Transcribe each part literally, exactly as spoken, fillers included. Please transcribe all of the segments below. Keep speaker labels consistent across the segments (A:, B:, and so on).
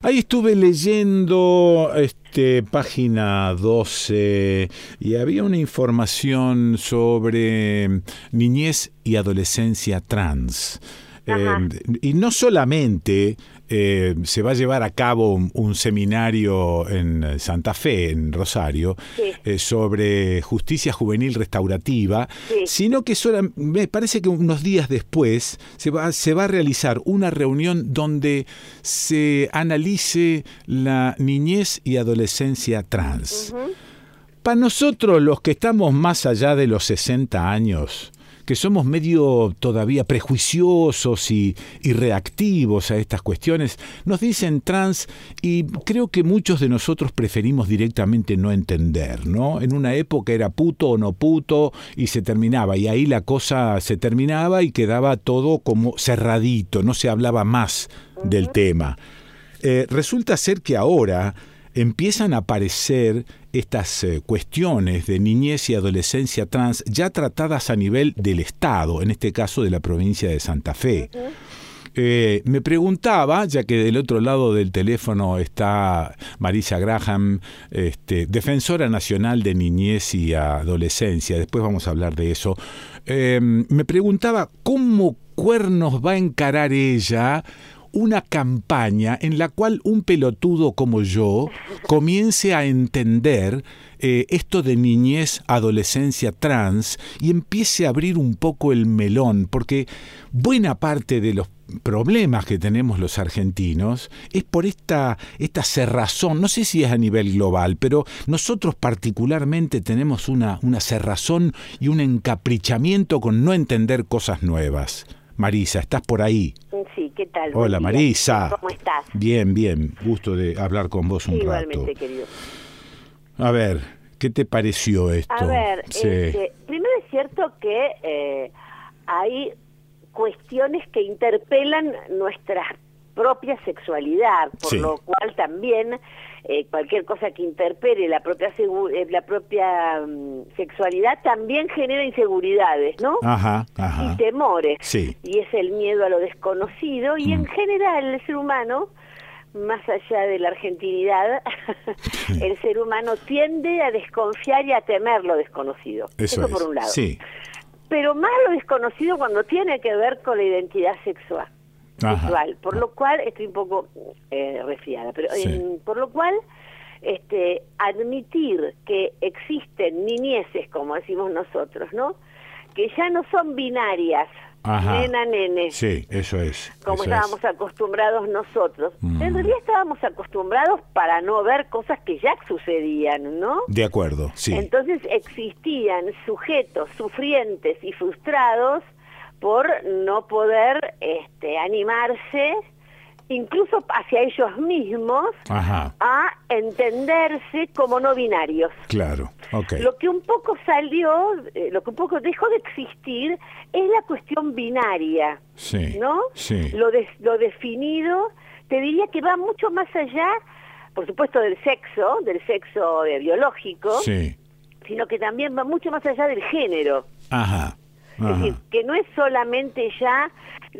A: Ahí estuve leyendo este, página doce y había una información sobre niñez y adolescencia trans. Eh, y no solamente eh, se va a llevar a cabo un, un seminario en Santa Fe, en Rosario, sí. eh, sobre justicia juvenil restaurativa, sí. sino que sola, me parece que unos días después se va, se va a realizar una reunión donde se analice la niñez y adolescencia trans. Uh-huh. Para nosotros, los que estamos más allá de los sesenta años, que somos medio todavía prejuiciosos y, y reactivos a estas cuestiones, nos dicen trans y creo que muchos de nosotros preferimos directamente no entender, ¿no? En una época era puto o no puto y se terminaba, y ahí la cosa se terminaba y quedaba todo como cerradito, no se hablaba más del tema. Eh, resulta ser que ahora empiezan a aparecer estas eh, cuestiones de niñez y adolescencia trans ya tratadas a nivel del Estado, en este caso de la provincia de Santa Fe. Uh-huh. Eh, me preguntaba, ya que del otro lado del teléfono está Marisa Graham, este, defensora nacional de niñez y adolescencia, después vamos a hablar de eso, eh, me preguntaba cómo cuernos va a encarar ella una campaña en la cual un pelotudo como yo comience a entender eh, esto de niñez, adolescencia trans y empiece a abrir un poco el melón, porque buena parte de los problemas que tenemos los argentinos es por esta, esta cerrazón, no sé si es a nivel global, pero nosotros particularmente tenemos una, una cerrazón y un encaprichamiento con no entender cosas nuevas. Marisa, ¿estás por ahí?
B: Sí, ¿qué tal?
A: Hola, Marisa.
B: ¿Cómo estás?
A: Bien, bien. Gusto de hablar con vos un
B: Igualmente,
A: rato.
B: Igualmente, querido.
A: A ver, ¿qué te pareció esto?
B: A ver,
A: sí.
B: este, primero es cierto que eh, hay cuestiones que interpelan nuestra propia sexualidad, por sí. lo cual también eh, cualquier cosa que interpele la propia la propia um, sexualidad también genera inseguridades, ¿no?
A: Ajá, ajá.
B: Y temores.
A: Sí.
B: Y es el miedo a lo desconocido y mm. en general el ser humano, más allá de la argentinidad, el ser humano tiende a desconfiar y a temer lo desconocido.
A: Eso,
B: Eso
A: es.
B: por un lado.
A: Sí.
B: Pero más lo desconocido cuando tiene que ver con la identidad sexual. Sexual, por lo cual estoy un poco eh, resfriada, pero sí. en, por lo cual este, admitir que existen niñeces, como decimos nosotros, ¿no? Que ya no son binarias,
A: Ajá.
B: nena, nene.
A: Sí, eso es.
B: Como
A: eso
B: estábamos
A: es.
B: acostumbrados nosotros.
A: Mm.
B: En realidad estábamos acostumbrados para no ver cosas que ya sucedían, ¿no?
A: De acuerdo, sí.
B: Entonces existían sujetos sufrientes y frustrados por no poder este, animarse, incluso hacia ellos mismos,
A: Ajá.
B: a entenderse como no binarios.
A: Claro, okay.
B: Lo que un poco salió, eh, lo que un poco dejó de existir es la cuestión binaria,
A: sí,
B: ¿no?
A: Sí.
B: Lo, de, lo definido, te diría que va mucho más allá, por supuesto, del sexo, del sexo eh, biológico,
A: sí.
B: sino que también va mucho más allá del género.
A: Ajá. Ajá.
B: Es decir, que no es solamente ya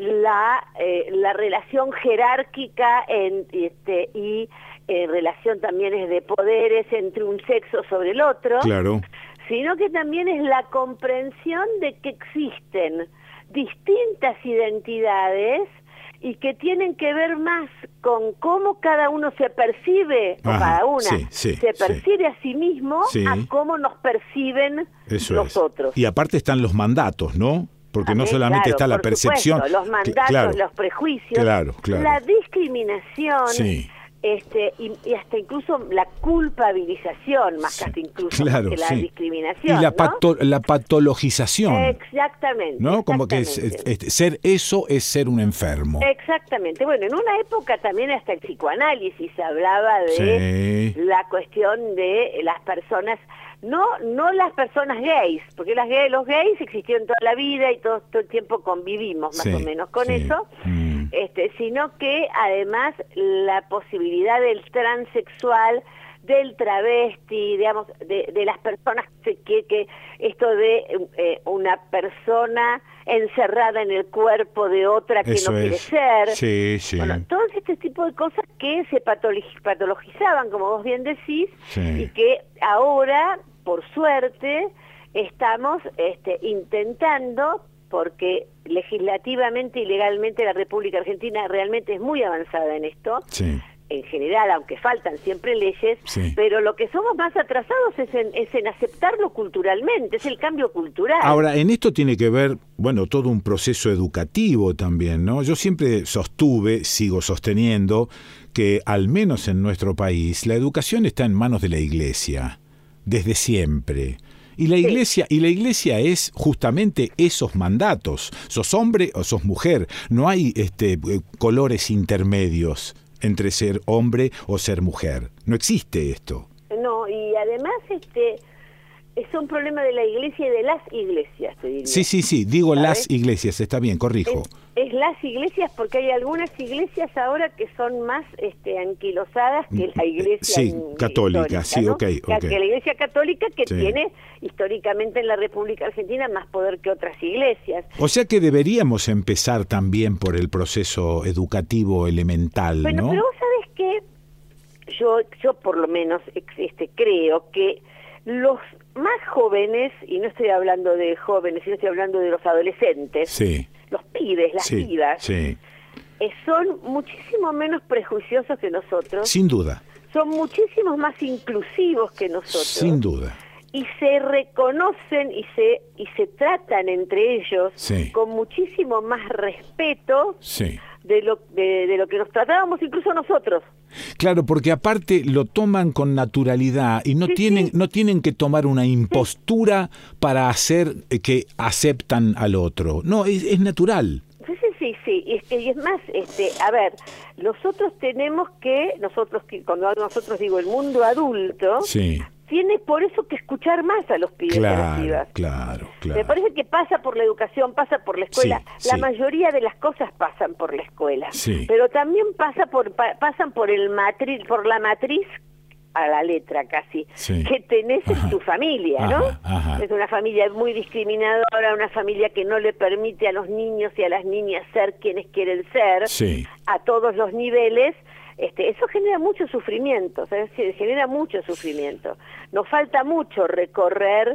B: la eh, la relación jerárquica en, este, y en relación también es de poderes entre un sexo sobre el otro,
A: claro.
B: sino que también es la comprensión de que existen distintas identidades y que tienen que ver más con cómo cada uno se percibe, Ajá, o cada una
A: sí, sí,
B: se percibe
A: sí.
B: a sí mismo,
A: sí.
B: a cómo nos perciben
A: Eso
B: los
A: es.
B: otros.
A: Y aparte están los mandatos, ¿no? Porque no solamente
B: claro,
A: está la percepción.
B: Supuesto, los mandatos,
A: claro,
B: los prejuicios,
A: claro, claro.
B: la discriminación,
A: sí.
B: este y, y hasta incluso la culpabilización, más sí. que hasta incluso
A: claro,
B: que la
A: sí.
B: discriminación.
A: Y la,
B: ¿no?
A: pato, la patologización.
B: Exactamente.
A: ¿No? Como
B: exactamente.
A: que es, es, ser eso es ser un enfermo.
B: Exactamente. Bueno, en una época también hasta el psicoanálisis hablaba de sí. la cuestión de las personas. No no las personas gays, porque las gays, los gays existieron toda la vida y todo, todo el tiempo convivimos más
A: sí,
B: o menos con
A: sí.
B: eso,
A: mm.
B: este, sino que además la posibilidad del transexual, del travesti, digamos, de, de las personas que, que esto de eh, una persona encerrada en el cuerpo de otra que
A: Eso
B: no quiere
A: es.
B: ser.
A: Sí, sí.
B: Bueno, todo este tipo de cosas que se patologizaban, como vos bien decís,
A: Sí.
B: y que ahora, por suerte, estamos este, intentando, porque legislativamente y legalmente la República Argentina realmente es muy avanzada en esto,
A: Sí.
B: en general, aunque faltan siempre leyes,
A: Sí.
B: pero lo que somos más atrasados es en, es en aceptarlo culturalmente, es el cambio cultural.
A: Ahora, en esto tiene que ver, bueno, todo un proceso educativo también, ¿no? Yo siempre sostuve, sigo sosteniendo, que al menos en nuestro país la educación está en manos de la Iglesia, desde siempre. Y la iglesia, sí. y la iglesia es justamente esos mandatos. Sos hombre o sos mujer. No hay este, colores intermedios entre ser hombre o ser mujer. No existe esto.
B: No, y además este es un problema de la iglesia y de las iglesias, te diría.
A: Sí, sí, sí, digo
B: ¿sabes?
A: Las iglesias, está bien, corrijo.
B: Es, es las iglesias porque hay algunas iglesias ahora que son más este, anquilosadas que la iglesia
A: sí, católica, sí,
B: ¿no?
A: ok, ok.
B: Que la iglesia católica que
A: sí.
B: tiene históricamente en la República Argentina más poder que otras iglesias.
A: O sea que deberíamos empezar también por el proceso educativo elemental,
B: bueno,
A: ¿no?
B: Pero vos sabés que yo, yo por lo menos este, creo que los más jóvenes, y no estoy hablando de jóvenes, sino estoy hablando de los adolescentes,
A: sí.
B: los pibes, las
A: sí,
B: pibas,
A: sí.
B: Eh, son muchísimo menos prejuiciosos que nosotros.
A: Sin duda.
B: Son muchísimos más inclusivos que nosotros.
A: Sin duda.
B: Y se reconocen y se y se tratan entre ellos
A: sí.
B: con muchísimo más respeto
A: sí.
B: de lo de, de lo que nos tratábamos incluso nosotros.
A: Claro, porque aparte lo toman con naturalidad y no
B: sí,
A: tienen
B: sí.
A: no tienen que tomar una impostura
B: sí.
A: para hacer que aceptan al otro. No, es, es natural.
B: Sí, sí, sí, sí. Y, es que, y es más, este, a ver, nosotros tenemos que, nosotros, cuando nosotros digo el mundo adulto,
A: sí.
B: tiene por eso que escuchar más a los pibes
A: claro,
B: y a las pibas.
A: Claro, claro.
B: Me parece que pasa por la educación, pasa por la escuela.
A: Sí,
B: la
A: sí.
B: mayoría de las cosas pasan por la escuela.
A: Sí.
B: Pero también pasa por pa, pasan por el matriz, por la matriz a la letra casi,
A: sí.
B: que tenés
A: ajá.
B: en tu familia, ¿no?
A: Ajá, ajá.
B: Es una familia muy discriminadora, una familia que no le permite a los niños y a las niñas ser quienes quieren ser,
A: sí.
B: a todos los niveles. Este, eso genera mucho sufrimiento, ¿sabes? genera mucho sufrimiento. Nos falta mucho recorrer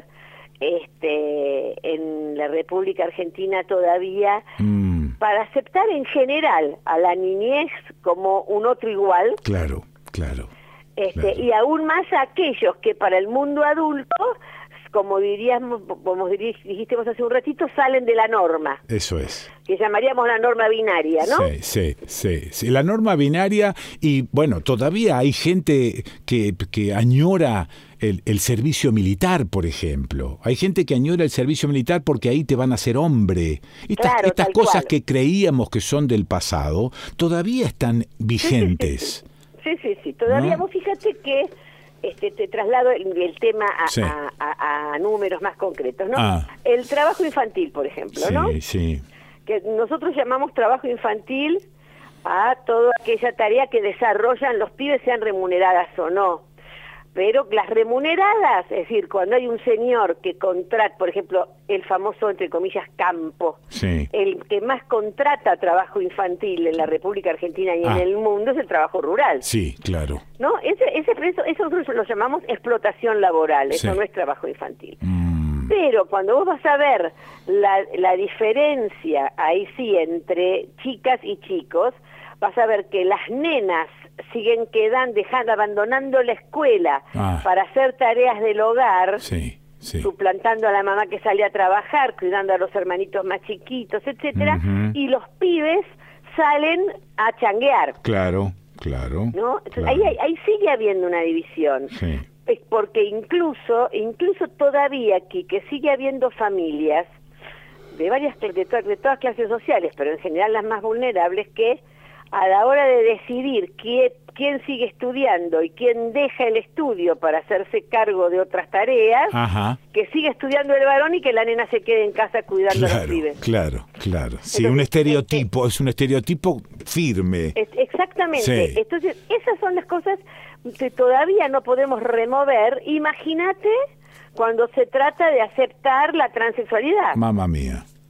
B: este, en la República Argentina todavía
A: mm.
B: para aceptar en general a la niñez como un otro igual.
A: Claro, claro.
B: Este,
A: claro.
B: Y aún más a aquellos que para el mundo adulto, como diríamos, como dijiste vos hace un ratito, salen de la norma.
A: Eso es.
B: Que llamaríamos la norma binaria, ¿no?
A: Sí, sí, sí, sí. La norma binaria, y bueno, todavía hay gente que, que añora el, el servicio militar, por ejemplo. Hay gente que añora el servicio militar porque ahí te van a hacer hombre. Estas,
B: claro,
A: estas cosas
B: cual.
A: que creíamos que son del pasado, todavía están vigentes.
B: Sí, sí, sí. sí, sí. Todavía, ¿no? Vos fíjate que Este, te traslado el, el tema a,
A: sí.
B: a, a, a números más concretos, ¿no?
A: Ah.
B: El trabajo infantil, por ejemplo,
A: sí,
B: ¿no?
A: Sí,
B: que nosotros llamamos trabajo infantil a toda aquella tarea que desarrollan los pibes, sean remuneradas o no. Pero las remuneradas, es decir, cuando hay un señor que contrata, por ejemplo, el famoso, entre comillas, campo,
A: sí.
B: el que más contrata trabajo infantil en la República Argentina y
A: ah.
B: en el mundo es el trabajo rural.
A: Sí, claro.
B: ¿No? Ese, ese, eso, eso nosotros lo llamamos explotación laboral, eso
A: sí.
B: no es trabajo infantil.
A: Mm.
B: Pero cuando vos vas a ver la, la diferencia, ahí sí, entre chicas y chicos, vas a ver que las nenas siguen quedando, dejando, abandonando la escuela
A: ah.
B: para hacer tareas del hogar,
A: sí, sí.
B: suplantando a la mamá que sale a trabajar, cuidando a los hermanitos más chiquitos, etcétera,
A: uh-huh.
B: y los pibes salen a changuear.
A: Claro, claro.
B: ¿No? Entonces,
A: claro.
B: Ahí, ahí, ahí sigue habiendo una división.
A: Sí.
B: Es porque incluso, incluso todavía aquí, que sigue habiendo familias de varias, de, to de todas clases sociales, pero en general las más vulnerables, que a la hora de decidir quién, quién sigue estudiando y quién deja el estudio para hacerse cargo de otras tareas,
A: Ajá.
B: que sigue estudiando el varón y que la nena se quede en casa cuidando
A: claro,
B: a los pibes.
A: Claro, claro. Sí,
B: Entonces,
A: un estereotipo,
B: este,
A: es un estereotipo firme.
B: Es, exactamente.
A: Sí.
B: Entonces, esas son las cosas que todavía no podemos remover. Imagínate cuando se trata de aceptar la transexualidad.
A: Mamma mía.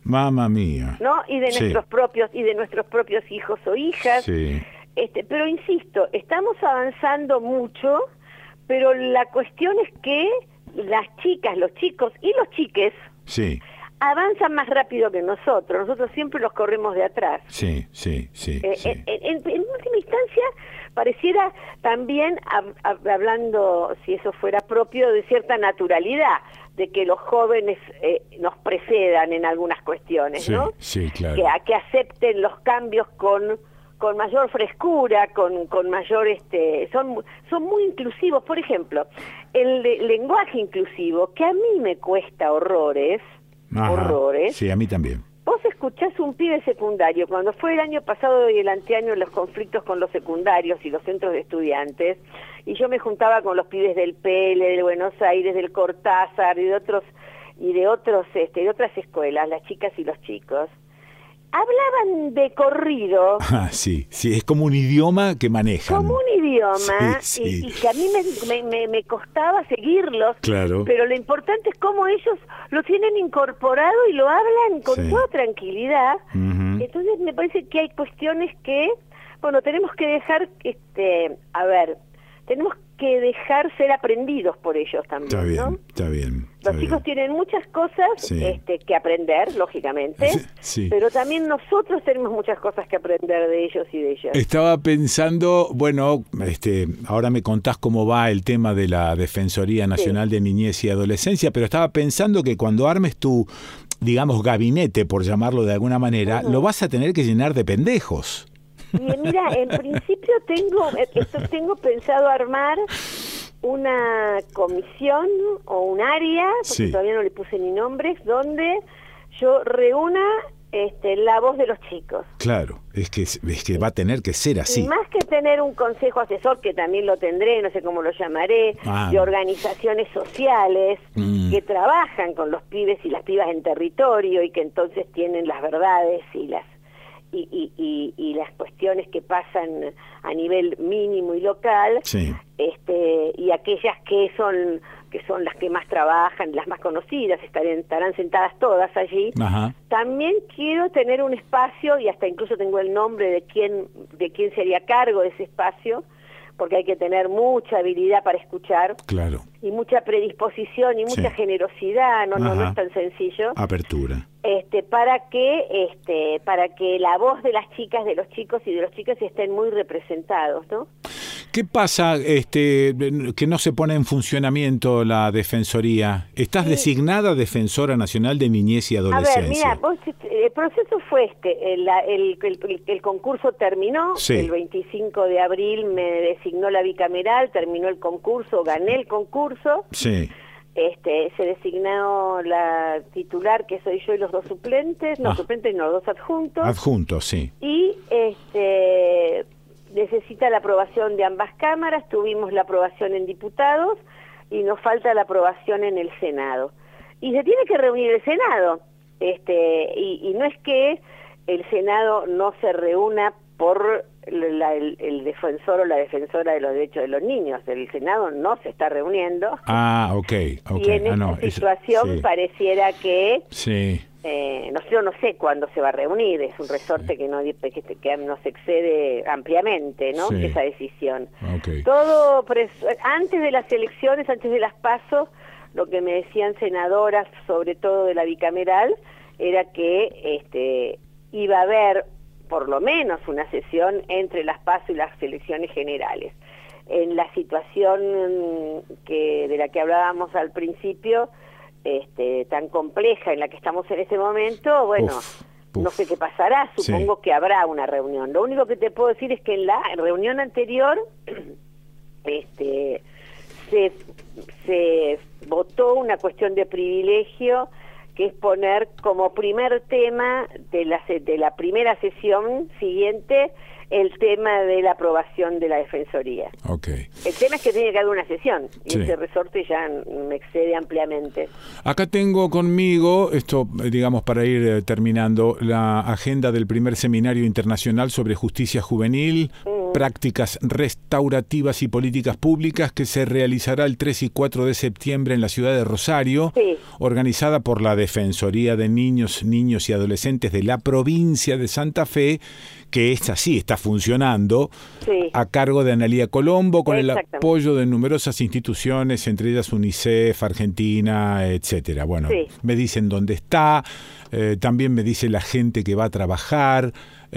A: Mamma mía.
B: ¿No? Y de
A: sí.
B: nuestros propios y de nuestros propios hijos o hijas.
A: Sí.
B: Este, pero insisto, estamos avanzando mucho, pero la cuestión es que las chicas, los chicos y los chiques
A: sí.
B: avanzan más rápido que nosotros. Nosotros siempre los corremos de atrás.
A: Sí, sí, sí.
B: Eh,
A: sí.
B: En, en, en última instancia, pareciera también, hab, hab, hablando, si eso fuera propio, de cierta naturalidad, de que los jóvenes eh, nos precedan en algunas cuestiones,
A: sí,
B: ¿no?
A: Sí, claro.
B: Que, a, que acepten los cambios con, con mayor frescura, con, con mayor... este son, son muy inclusivos. Por ejemplo, el de, lenguaje inclusivo, que a mí me cuesta horrores,
A: Ajá,
B: horrores.
A: Sí, a mí también.
B: Vos escuchás un pibe secundario, cuando fue el año pasado y el anteaño los conflictos con los secundarios y los centros de estudiantes, y yo me juntaba con los pibes del P L, del Buenos Aires, del Cortázar y de otros y de otros este, de otras escuelas, las chicas y los chicos, hablaban de corrido.
A: Ah, sí, sí, es como un idioma que manejan.
B: Como un idioma,
A: sí, sí.
B: Y, y que a mí me, me, me costaba seguirlos,
A: claro.
B: Pero lo importante es cómo ellos lo tienen incorporado y lo hablan con
A: sí.
B: toda tranquilidad.
A: Uh-huh.
B: Entonces me parece que hay cuestiones que, bueno, tenemos que dejar, este, a ver, tenemos que dejar ser aprendidos por ellos también,
A: Está bien,
B: ¿no?
A: está bien. Está
B: Los chicos
A: bien.
B: tienen muchas cosas
A: sí.
B: este, que aprender, lógicamente,
A: sí, sí.
B: pero también nosotros tenemos muchas cosas que aprender de ellos y de ellas.
A: Estaba pensando, bueno, este, ahora me contás cómo va el tema de la Defensoría Nacional sí. de Niñez y Adolescencia, pero estaba pensando que cuando armes tu, digamos, gabinete, por llamarlo de alguna manera, uh-huh. lo vas a tener que llenar de pendejos.
B: Y mira, en principio tengo, esto, tengo pensado armar una comisión o un área, porque sí. todavía no le puse ni nombres, donde yo reúna este, la voz de los chicos.
A: Claro, es que es que va a tener que ser así.
B: Y más que tener un consejo asesor, que también lo tendré, no sé cómo lo llamaré, ah. de organizaciones sociales mm. que trabajan con los pibes y las pibas en territorio y que entonces tienen las verdades y las Y, y, y, y las cuestiones que pasan a nivel mínimo y local,
A: sí.
B: este, y aquellas que son que son las que más trabajan, las más conocidas, estarán, estarán sentadas todas allí.
A: Ajá.
B: También quiero tener un espacio, y hasta incluso tengo el nombre de quién, de quién se haría cargo de ese espacio, porque hay que tener mucha habilidad para escuchar,
A: claro.
B: y mucha predisposición y mucha sí. generosidad, no, no, no es tan sencillo.
A: Apertura.
B: Este, para que este, para que la voz de las chicas, de los chicos y de los chicos estén muy representados, ¿no?
A: ¿Qué pasa este, que no se pone en funcionamiento la Defensoría? ¿Estás sí. designada Defensora Nacional de Niñez y Adolescencia?
B: A ver, mira, vos, el proceso fue este, el, el, el, el concurso terminó, sí. el veinticinco de abril me designó la bicameral, terminó el concurso, gané el concurso.
A: Sí.
B: Este, se designó la titular, que soy yo, y los dos suplentes, no ah. suplentes, no, dos adjuntos.
A: Adjuntos, sí.
B: Y este necesita la aprobación de ambas cámaras, tuvimos la aprobación en diputados y nos falta la aprobación en el Senado. Y se tiene que reunir el Senado, este y, y no es que el Senado no se reúna por la, el, el defensor o la defensora de los derechos de los niños. El Senado no se está reuniendo.
A: Ah, ok. okay.
B: Y en
A: ah,
B: esta
A: no,
B: situación
A: es, sí.
B: pareciera que...
A: Sí.
B: Eh, no, yo no sé cuándo se va a reunir, es un resorte sí. que, no, que, que nos excede ampliamente, ¿no?
A: Sí.
B: Esa decisión.
A: Okay.
B: Todo, antes de las elecciones, antes de las PASO, lo que me decían senadoras, sobre todo de la bicameral, era que este, iba a haber por lo menos una sesión entre las PASO y las elecciones generales. En la situación que de la que hablábamos al principio, Este, tan compleja en la que estamos en este momento, bueno, uf, uf. no sé qué pasará, supongo sí. que habrá una reunión. Lo único que te puedo decir es que en la reunión anterior este, se, se votó una cuestión de privilegio, que es poner como primer tema de la, de la primera sesión siguiente el tema de la aprobación de la Defensoría.
A: Okay.
B: El tema es que tiene que haber una sesión, y
A: sí.
B: ese resorte ya me excede ampliamente.
A: Acá tengo conmigo, esto digamos para ir eh, terminando, la agenda del primer Seminario Internacional sobre Justicia Juvenil, uh-huh. prácticas restaurativas y políticas públicas que se realizará el tres y cuatro de septiembre en la ciudad de Rosario, sí. organizada por la Defensoría de Niños, Niños y Adolescentes de la provincia de Santa Fe, que esta sí está funcionando, sí. a cargo de Analía Colombo, con el apoyo de numerosas instituciones, entre ellas UNICEF, Argentina, etcétera. Bueno, sí. me dicen dónde está, eh, también me dice la gente que va a trabajar.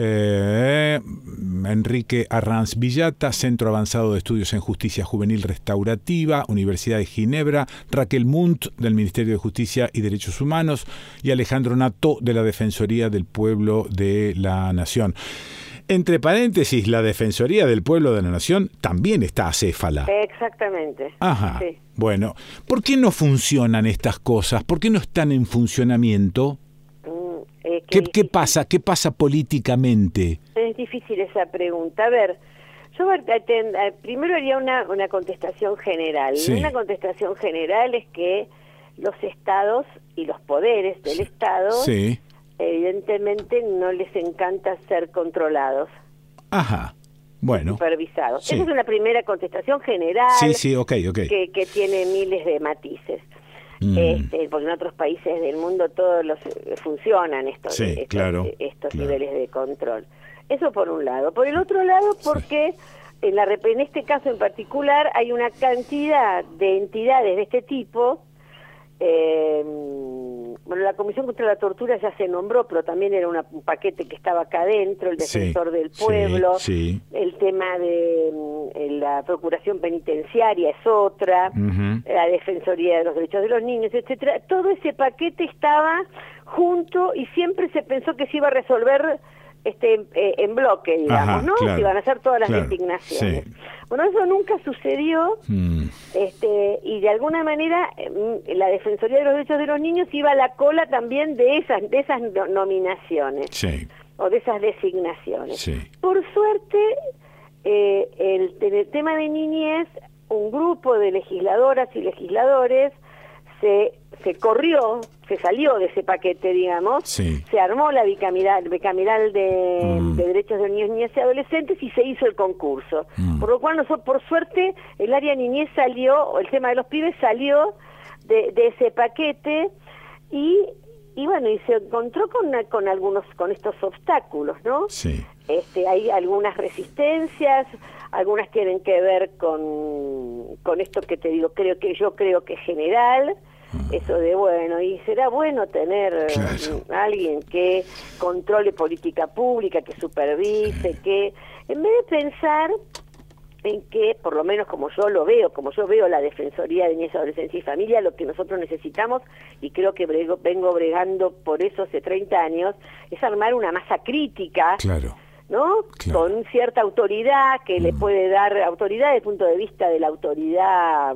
A: Eh, Enrique Arranz Villata, Centro Avanzado de Estudios en Justicia Juvenil Restaurativa, Universidad de Ginebra, Raquel Munt, del Ministerio de Justicia y Derechos Humanos, y Alejandro Nató, de la Defensoría del Pueblo de la Nación. Entre paréntesis, la Defensoría del Pueblo de la Nación también está acéfala.
B: Exactamente.
A: Ajá.
B: Sí.
A: Bueno, ¿por qué no funcionan estas cosas? ¿Por qué no están en funcionamiento?
B: Eh,
A: ¿Qué, ¿Qué pasa? ¿Qué pasa políticamente?
B: Es difícil esa pregunta. A ver, yo primero haría una, una contestación general. Sí. Una contestación general es que los estados y los poderes del Estado, sí. evidentemente, no les encanta ser controlados.
A: Ajá. Bueno.
B: Supervisados. Sí. Esa es una primera contestación general.
A: Sí, sí, ok, ok.
B: Que, que tiene miles de matices. Mm. Este, porque en otros países del mundo todos los funcionan estos,
A: sí,
B: estos,
A: claro,
B: estos
A: claro.
B: niveles de control. Eso por un lado. Por el otro lado, porque sí. en, la, en este caso en particular hay una cantidad de entidades de este tipo. Eh, bueno, la Comisión contra la Tortura ya se nombró, pero también era una, un paquete que estaba acá adentro, el Defensor sí, del Pueblo,
A: sí, sí.
B: el tema de eh, la Procuración Penitenciaria es otra, uh-huh. la Defensoría de los Derechos de los Niños, etcétera. Todo ese paquete estaba junto y siempre se pensó que se iba a resolver este eh, en bloque, digamos, Ajá, ¿no?
A: Claro,
B: se iban a hacer todas las
A: claro,
B: designaciones.
A: Sí.
B: Bueno, eso nunca sucedió, mm. este, y de alguna manera eh, la Defensoría de los Derechos de los Niños iba a la cola también de esas, de esas no, nominaciones,
A: sí.
B: o de esas designaciones.
A: Sí.
B: Por suerte, eh, el, en el tema de niñez, un grupo de legisladoras y legisladores se, se corrió, se salió de ese paquete, digamos,
A: sí.
B: se armó la bicameral, bicameral de, mm. de derechos de niños, niñas y adolescentes y se hizo el concurso. Mm. Por lo cual, nosotros, por suerte, el área niñez salió, o el tema de los pibes salió de, de ese paquete y, y bueno, y se encontró con, con algunos, con estos obstáculos, ¿no?
A: Sí.
B: Este, hay algunas resistencias, algunas tienen que ver con, con esto que te digo, creo que yo creo que es general, uh-huh. eso de bueno, y será bueno tener claro. um, alguien que controle política pública, que supervise, sí. que en vez de pensar en que, por lo menos como yo lo veo, como yo veo la Defensoría de Niñez, Adolescencia y Familia, lo que nosotros necesitamos, y creo que brego, vengo bregando por eso hace treinta años, es armar una masa crítica,
A: claro.
B: ¿no?
A: Claro.
B: Con cierta autoridad que mm. le puede dar autoridad desde el punto de vista de la autoridad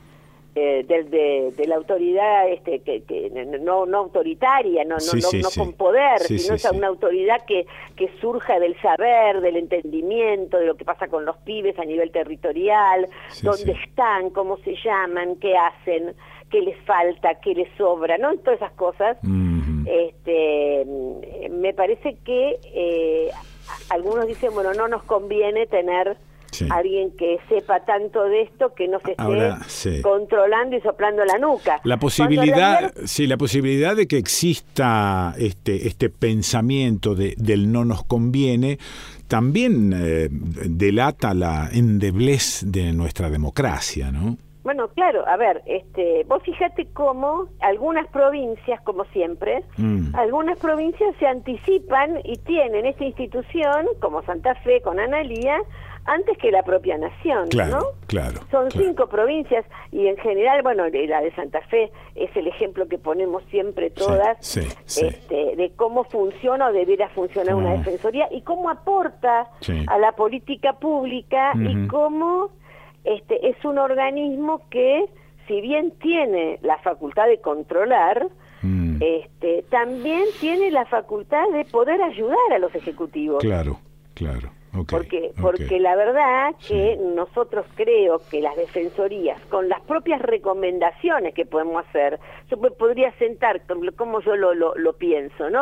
B: eh, de, de, de la autoridad este que, que no no autoritaria, no
A: sí,
B: no
A: sí,
B: no, no
A: sí.
B: con poder,
A: sí,
B: sino
A: sí,
B: es
A: sí.
B: una autoridad que que surja del saber, del entendimiento de lo que pasa con los pibes a nivel territorial,
A: sí,
B: dónde
A: sí.
B: están, cómo se llaman, qué hacen, qué les falta, qué les sobra, ¿no? Todas esas cosas. Mm-hmm. Este me parece que eh, algunos dicen, bueno, no nos conviene tener sí. alguien que sepa tanto de esto que no se esté
A: Ahora, sí.
B: controlando y soplando la nuca.
A: La posibilidad,
B: la...
A: sí, la posibilidad de que exista este este pensamiento de del no nos conviene también eh, delata la endeblez de nuestra democracia, ¿no?
B: Bueno, claro, a ver, este, vos fíjate cómo algunas provincias, como siempre, mm. algunas provincias se anticipan y tienen esta institución, como Santa Fe con Analía, antes que la propia nación,
A: claro,
B: ¿no?
A: Claro,
B: Son
A: claro.
B: cinco provincias y en general, bueno, la de Santa Fe es el ejemplo que ponemos siempre todas,
A: sí, sí, sí.
B: Este, de cómo funciona o debiera funcionar mm. una defensoría y cómo aporta sí. a la política pública mm-hmm. y cómo... Este es un organismo que, si bien tiene la facultad de controlar, mm. este, también tiene la facultad de poder ayudar a los ejecutivos.
A: Claro, claro. Okay,
B: porque porque okay. la verdad que sí. nosotros creo que las defensorías, con las propias recomendaciones que podemos hacer, yo me podría sentar, como yo lo, lo, lo pienso, ¿no?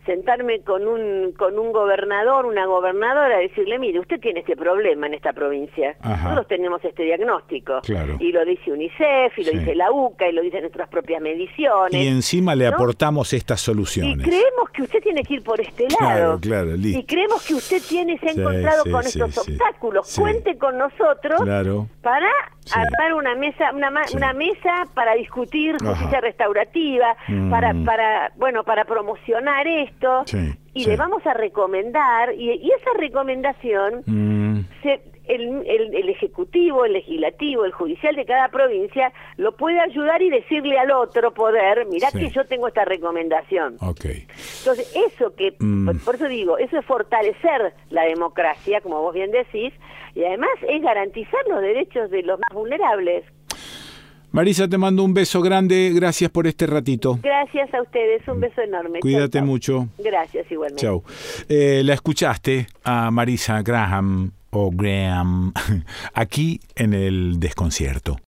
B: sentarme con un con un gobernador, una gobernadora, decirle, mire, usted tiene este problema en esta provincia. Ajá. Nosotros tenemos este diagnóstico.
A: Claro.
B: Y lo dice UNICEF, y lo sí. dice la U C A, y lo dicen nuestras propias mediciones.
A: Y encima le ¿no? aportamos estas soluciones.
B: Y creemos que usted tiene que ir por este lado.
A: Claro, claro, listo.
B: Y creemos que usted tiene, se ha sí, encontrado sí, con sí, estos sí, obstáculos. Sí. Cuente con nosotros
A: claro.
B: para sí. armar una mesa, una, sí. una mesa para discutir justicia Ajá. restaurativa, mm. para, para, bueno, para promocionar esto. Sí. Y sí. le vamos a recomendar, y, y esa recomendación, mm. se, el, el, el Ejecutivo, el Legislativo, el Judicial de cada provincia, lo puede ayudar y decirle al otro poder, mirá sí. que yo tengo esta recomendación.
A: Okay.
B: Entonces, eso que, mm. por, por eso digo, eso es fortalecer la democracia, como vos bien decís, y además es garantizar los derechos de los más vulnerables.
A: Marisa, te mando un beso grande, gracias por este ratito.
B: Gracias a ustedes, un beso enorme.
A: Cuídate
B: chau, chau.
A: mucho.
B: Gracias, igualmente.
A: Chau. Eh, la escuchaste a Marisa Graham, o Graham, aquí en El Desconcierto.